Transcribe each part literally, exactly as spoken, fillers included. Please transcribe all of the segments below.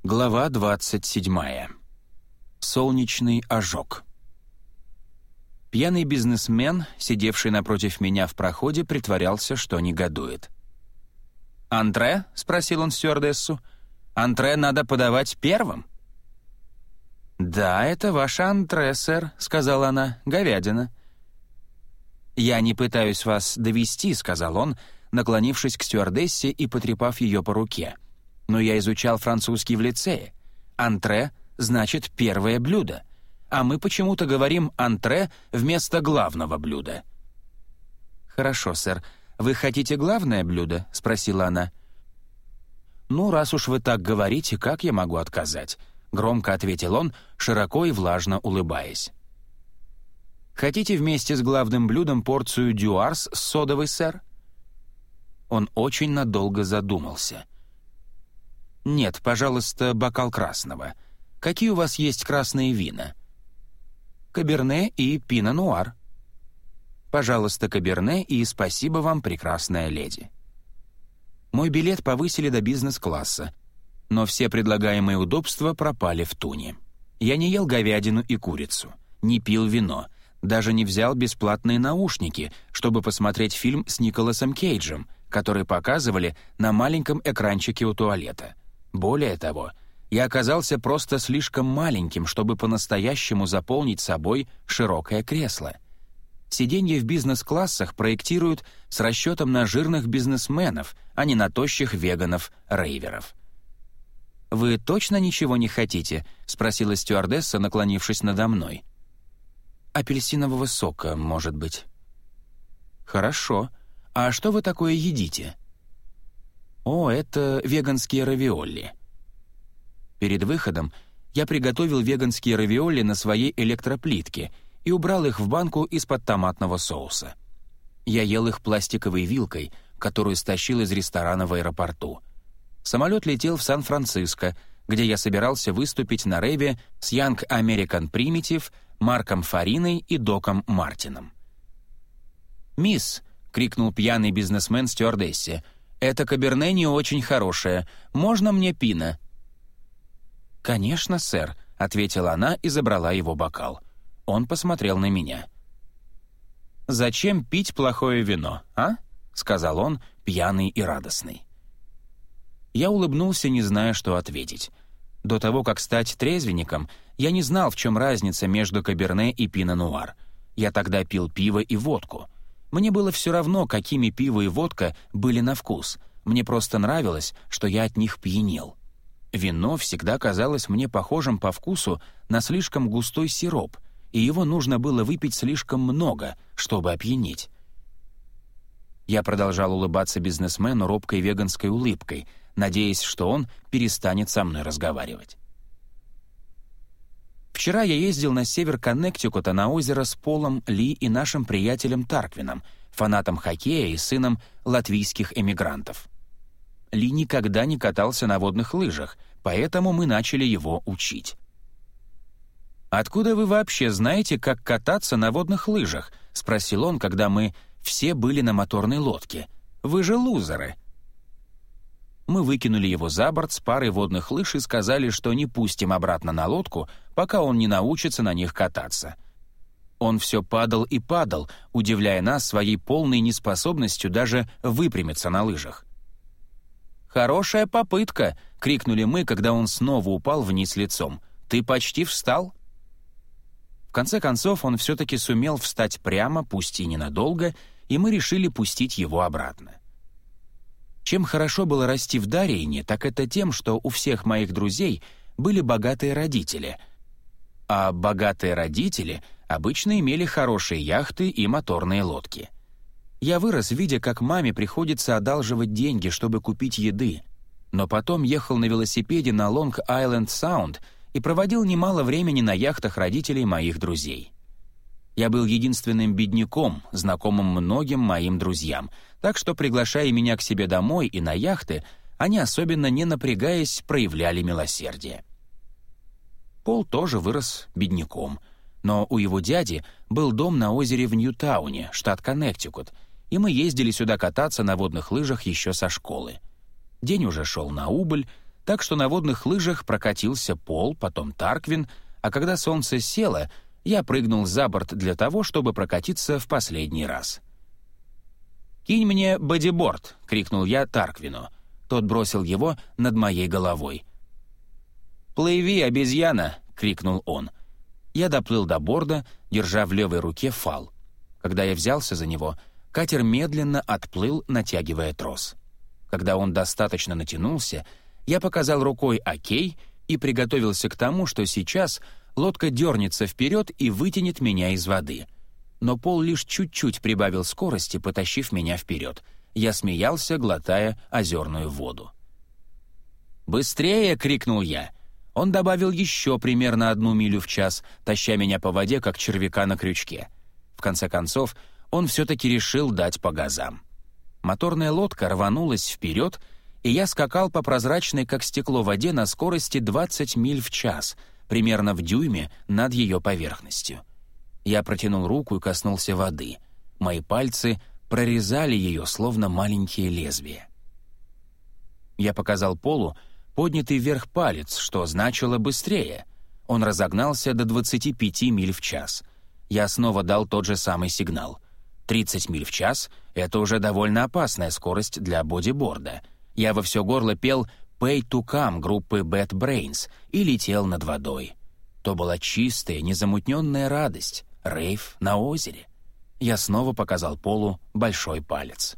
Глава двадцать седьмая. Солнечный ожог. Пьяный бизнесмен, сидевший напротив меня в проходе, притворялся, что негодует. «Антре?» — спросил он стюардессу. «Антре надо подавать первым?» «Да, это ваше антре, сэр», — сказала она, — «говядина». «Я не пытаюсь вас довести», — сказал он, наклонившись к стюардессе и потрепав ее по руке. «Но я изучал французский в лицее. Антре значит первое блюдо, а мы почему-то говорим антре вместо главного блюда». «Хорошо, сэр. Вы хотите главное блюдо?» — спросила она. «Ну, раз уж вы так говорите, как я могу отказать?» — громко ответил он, широко и влажно улыбаясь. «Хотите вместе с главным блюдом порцию дюарс с содовой, сэр?» Он очень надолго задумался. «Нет, пожалуйста, бокал красного. Какие у вас есть красные вина?» «Каберне и пино-нуар». «Пожалуйста, каберне и спасибо вам, прекрасная леди». Мой билет повысили до бизнес-класса, но все предлагаемые удобства пропали в туне. Я не ел говядину и курицу, не пил вино, даже не взял бесплатные наушники, чтобы посмотреть фильм с Николасом Кейджем, который показывали на маленьком экранчике у туалета. Более того, я оказался просто слишком маленьким, чтобы по-настоящему заполнить собой широкое кресло. Сиденья в бизнес-классах проектируют с расчетом на жирных бизнесменов, а не на тощих веганов-рейверов. «Вы точно ничего не хотите?» — спросила стюардесса, наклонившись надо мной. «Апельсинового сока, может быть». «Хорошо. А что вы такое едите?» «О, это веганские равиолли». Перед выходом я приготовил веганские равиолли на своей электроплитке и убрал их в банку из-под томатного соуса. Я ел их пластиковой вилкой, которую стащил из ресторана в аэропорту. Самолет летел в Сан-Франциско, где я собирался выступить на рейве с Young American Primitive, Марком Фариной и Доком Мартином. «Мисс!» — крикнул пьяный бизнесмен стюардессе. «Это каберне не очень хорошее. Можно мне пино?» «Конечно, сэр», — ответила она и забрала его бокал. Он посмотрел на меня. «Зачем пить плохое вино, а?» — сказал он, пьяный и радостный. Я улыбнулся, не зная, что ответить. До того, как стать трезвенником, я не знал, в чем разница между каберне и пино-нуар. Я тогда пил пиво и водку. Мне было все равно, какими пиво и водка были на вкус. Мне просто нравилось, что я от них пьянел. Вино всегда казалось мне похожим по вкусу на слишком густой сироп, и его нужно было выпить слишком много, чтобы опьянеть. Я продолжал улыбаться бизнесмену робкой веганской улыбкой, надеясь, что он перестанет со мной разговаривать. Вчера я ездил на север Коннектикута на озеро с Полом Ли и нашим приятелем Тарквином, фанатом хоккея и сыном латвийских эмигрантов. Ли никогда не катался на водных лыжах, поэтому мы начали его учить. «Откуда вы вообще знаете, как кататься на водных лыжах?» — спросил он, когда мы все были на моторной лодке. «Вы же лузеры!» Мы выкинули его за борт с парой водных лыж и сказали, что не пустим обратно на лодку, пока он не научится на них кататься. Он все падал и падал, удивляя нас своей полной неспособностью даже выпрямиться на лыжах. «Хорошая попытка!» — крикнули мы, когда он снова упал вниз лицом. «Ты почти встал?» В конце концов, он все-таки сумел встать прямо, пусть и ненадолго, и мы решили пустить его обратно. Чем хорошо было расти в Дариене, так это тем, что у всех моих друзей были богатые родители. А богатые родители обычно имели хорошие яхты и моторные лодки. Я вырос, видя, как маме приходится одалживать деньги, чтобы купить еды, но потом ехал на велосипеде на Лонг-Айленд-Саунд и проводил немало времени на яхтах родителей моих друзей. Я был единственным бедняком, знакомым многим моим друзьям, так что, приглашая меня к себе домой и на яхты, они, особенно не напрягаясь, проявляли милосердие. Пол тоже вырос бедняком, но у его дяди был дом на озере в Ньютауне, штат Коннектикут, и мы ездили сюда кататься на водных лыжах еще со школы. День уже шел на убыль, Так что на водных лыжах прокатился Пол, потом Тарквин, а когда солнце село, я прыгнул за борт для того, чтобы прокатиться в последний раз. «Кинь мне бодиборд!» — крикнул я Тарквину. Тот бросил его над моей головой. «Плыви, обезьяна!» — крикнул он. Я доплыл до борда, держа в левой руке фал. Когда я взялся за него, катер медленно отплыл, натягивая трос. Когда он достаточно натянулся, я показал рукой «Окей» и приготовился к тому, что сейчас лодка дернется вперед и вытянет меня из воды. Но Пол лишь чуть-чуть прибавил скорости, потащив меня вперед. Я смеялся, глотая озерную воду. «Быстрее!» — крикнул я. Он добавил еще примерно одну милю в час, таща меня по воде, как червяка на крючке. В конце концов, он все-таки решил дать по газам. Моторная лодка рванулась вперед, и я скакал по прозрачной, как стекло, воде на скорости двадцать миль в час, примерно в дюйме над ее поверхностью. Я протянул руку и коснулся воды. Мои пальцы прорезали ее, словно маленькие лезвия. Я показал Полу поднятый вверх палец, что значило «быстрее». Он разогнался до двадцати пяти миль в час. Я снова дал тот же самый сигнал. тридцать миль в час — это уже довольно опасная скорость для бодиборда. Я во все горло пел «Pay to Come» группы Bad Brains и летел над водой. То была чистая, незамутненная радость, рейв на озере. Я снова показал Полу большой палец.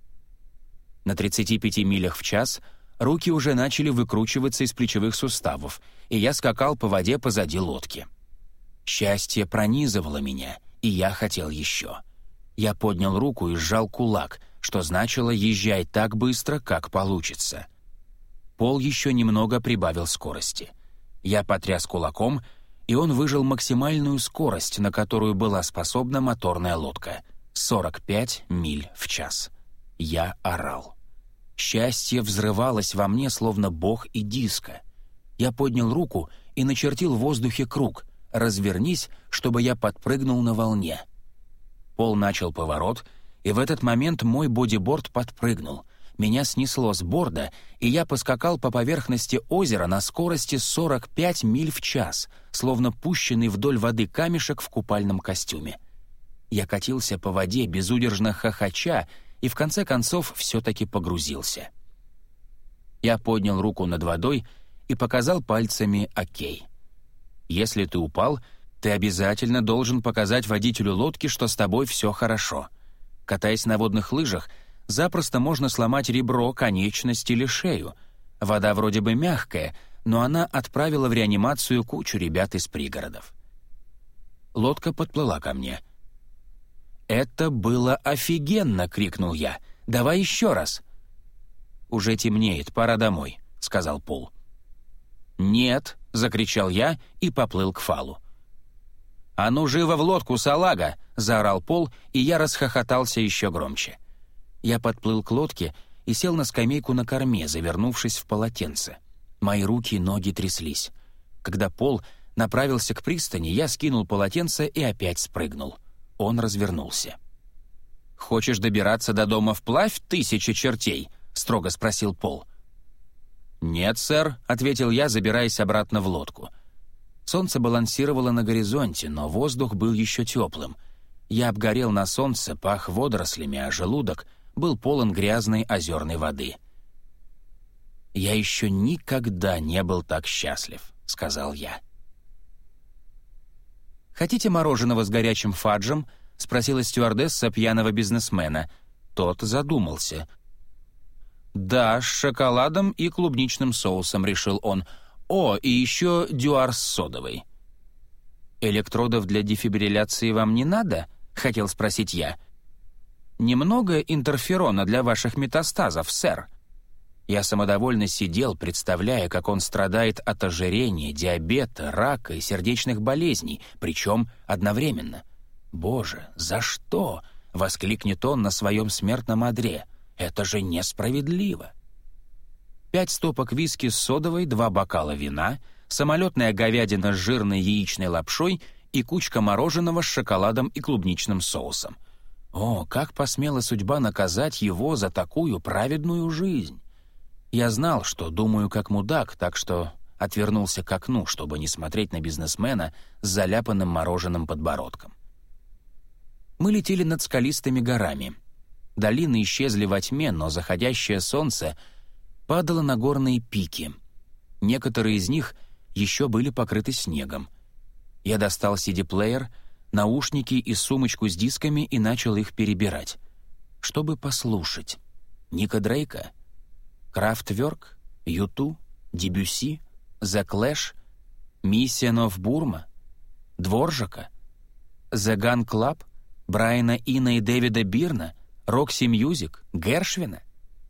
На тридцати пяти милях в час руки уже начали выкручиваться из плечевых суставов, и я скакал по воде позади лодки. Счастье пронизывало меня, и я хотел еще. Я поднял руку и сжал кулак, что значило «езжай так быстро, как получится». Пол еще немного прибавил скорости. Я потряс кулаком, и он выжал максимальную скорость, на которую была способна моторная лодка — сорок пять миль в час. Я орал. Счастье взрывалось во мне, словно бог и диско. Я поднял руку и начертил в воздухе круг «Развернись, чтобы я подпрыгнул на волне». Пол начал поворот, и в этот момент мой бодиборд подпрыгнул. Меня снесло с борда, и я поскакал по поверхности озера на скорости сорок пять миль в час, словно пущенный вдоль воды камешек в купальном костюме. Я катился по воде, безудержно хохоча, и в конце концов все-таки погрузился. Я поднял руку над водой и показал пальцами «Окей». Если ты упал, ты обязательно должен показать водителю лодки, что с тобой все хорошо. Катаясь на водных лыжах, запросто можно сломать ребро, конечность или шею. Вода вроде бы мягкая, но она отправила в реанимацию кучу ребят из пригородов. Лодка подплыла ко мне. «Это было офигенно!» — крикнул я. «Давай еще раз!» «Уже темнеет, пора домой», — сказал Пол. «Нет!» — закричал я и поплыл к фалу. «А ну живо в лодку, салага!» — заорал Пол, и я расхохотался еще громче. Я подплыл к лодке и сел на скамейку на корме, завернувшись в полотенце. Мои руки и ноги тряслись. Когда Пол направился к пристани, я скинул полотенце и опять спрыгнул. Он развернулся. «Хочешь добираться до дома вплавь, тысяча чертей?» — строго спросил Пол. «Нет, сэр», — ответил я, забираясь обратно в лодку. Солнце балансировало на горизонте, но воздух был еще теплым. Я обгорел на солнце, пах водорослями, а желудок был полон грязной озерной воды. «Я еще никогда не был так счастлив», — сказал я. «Хотите мороженого с горячим фаджем?» — спросила стюардесса пьяного бизнесмена. Тот задумался. «Да, с шоколадом и клубничным соусом», — решил он. «О, и еще дюар с содовой». «Электродов для дефибрилляции вам не надо?» — хотел спросить я. «Немного интерферона для ваших метастазов, сэр». Я самодовольно сидел, представляя, как он страдает от ожирения, диабета, рака и сердечных болезней, причем одновременно. «Боже, за что?» — воскликнет он на своем смертном одре. «Это же несправедливо!» Пять стопок виски с содовой, два бокала вина, самолетная говядина с жирной яичной лапшой и кучка мороженого с шоколадом и клубничным соусом. О, как посмела судьба наказать его за такую праведную жизнь! Я знал, что думаю как мудак, так что отвернулся к окну, чтобы не смотреть на бизнесмена с заляпанным мороженым подбородком. Мы летели над скалистыми горами. Долины исчезли во тьме, но заходящее солнце падало на горные пики. Некоторые из них еще были покрыты снегом. Я достал си ди-плеер, наушники и сумочку с дисками и начал их перебирать. Чтобы послушать. Ника Дрейка, Крафтверк, Юту, Дебюсси, The Clash, Mission of Burma, Дворжака, The Gun Club, Брайана Ина и Дэвида Бирна, Рокси Мьюзик, Гершвина?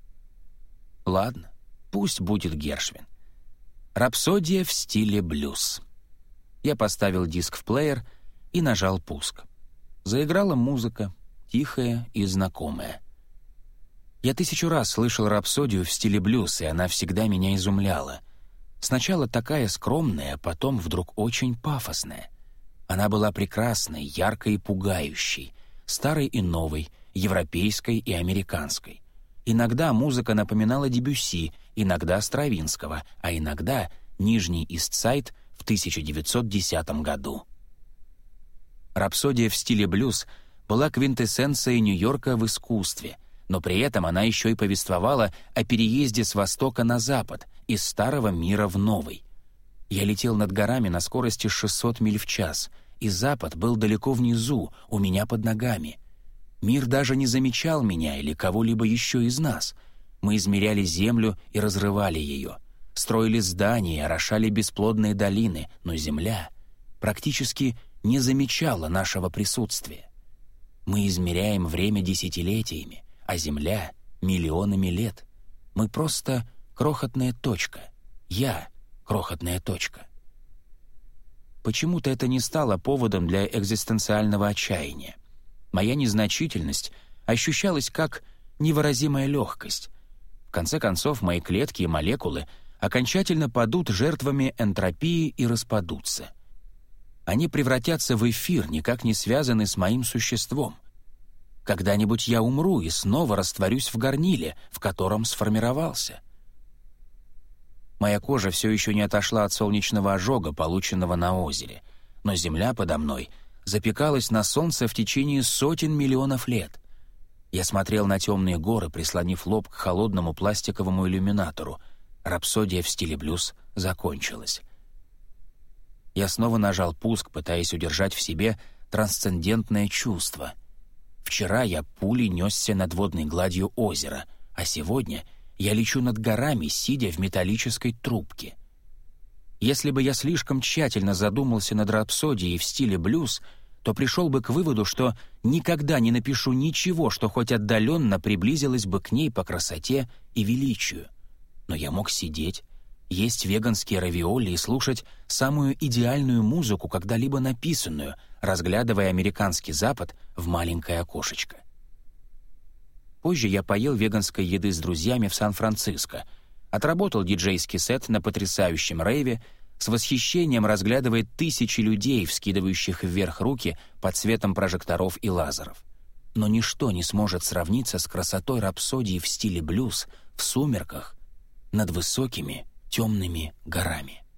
Ладно, пусть будет Гершвин. Рапсодия в стиле блюз. Я поставил диск в плеер и нажал пуск. Заиграла музыка, тихая и знакомая. Я тысячу раз слышал рапсодию в стиле блюз, и она всегда меня изумляла. Сначала такая скромная, потом вдруг очень пафосная. Она была прекрасной, яркой и пугающей, старой и новой, европейской и американской. Иногда музыка напоминала Дебюсси, иногда Стравинского, а иногда Нижний Ист-Сайд в тысяча девятьсот десятом году. Рапсодия в стиле блюз была квинтэссенцией Нью-Йорка в искусстве, но при этом она еще и повествовала о переезде с востока на запад, из старого мира в новый. Я летел над горами на скорости шестьсот миль в час, и запад был далеко внизу, у меня под ногами. Мир даже не замечал меня или кого-либо еще из нас. Мы измеряли землю и разрывали ее, строили здания, орошали бесплодные долины, но земля практически не замечала нашего присутствия. Мы измеряем время десятилетиями, а земля — миллионами лет. Мы просто крохотная точка. Я — крохотная точка. Почему-то это не стало поводом для экзистенциального отчаяния. Моя незначительность ощущалась как невыразимая легкость. В конце концов, мои клетки и молекулы окончательно падут жертвами энтропии и распадутся. Они превратятся в эфир, никак не связанный с моим существом. Когда-нибудь я умру и снова растворюсь в горниле, в котором сформировался. Моя кожа все еще не отошла от солнечного ожога, полученного на озере, но земля подо мной запекалась на солнце в течение сотен миллионов лет. Я смотрел на темные горы, прислонив лоб к холодному пластиковому иллюминатору. Рапсодия в стиле блюз закончилась. Я снова нажал пуск, пытаясь удержать в себе трансцендентное чувство. Вчера я пулей несся над водной гладью озера, а сегодня я лечу над горами, сидя в металлической трубке. Если бы я слишком тщательно задумался над рапсодией в стиле блюз, то пришел бы к выводу, что никогда не напишу ничего, что хоть отдаленно приблизилось бы к ней по красоте и величию. Но я мог сидеть, есть веганские равиоли и слушать самую идеальную музыку, когда-либо написанную, разглядывая американский Запад в маленькое окошечко. Позже я поел веганской еды с друзьями в Сан-Франциско, отработал диджейский сет на потрясающем рейве, с восхищением разглядывая тысячи людей, вскидывающих вверх руки под светом прожекторов и лазеров. Но ничто не сможет сравниться с красотой рапсодии в стиле блюз в сумерках над высокими темными горами.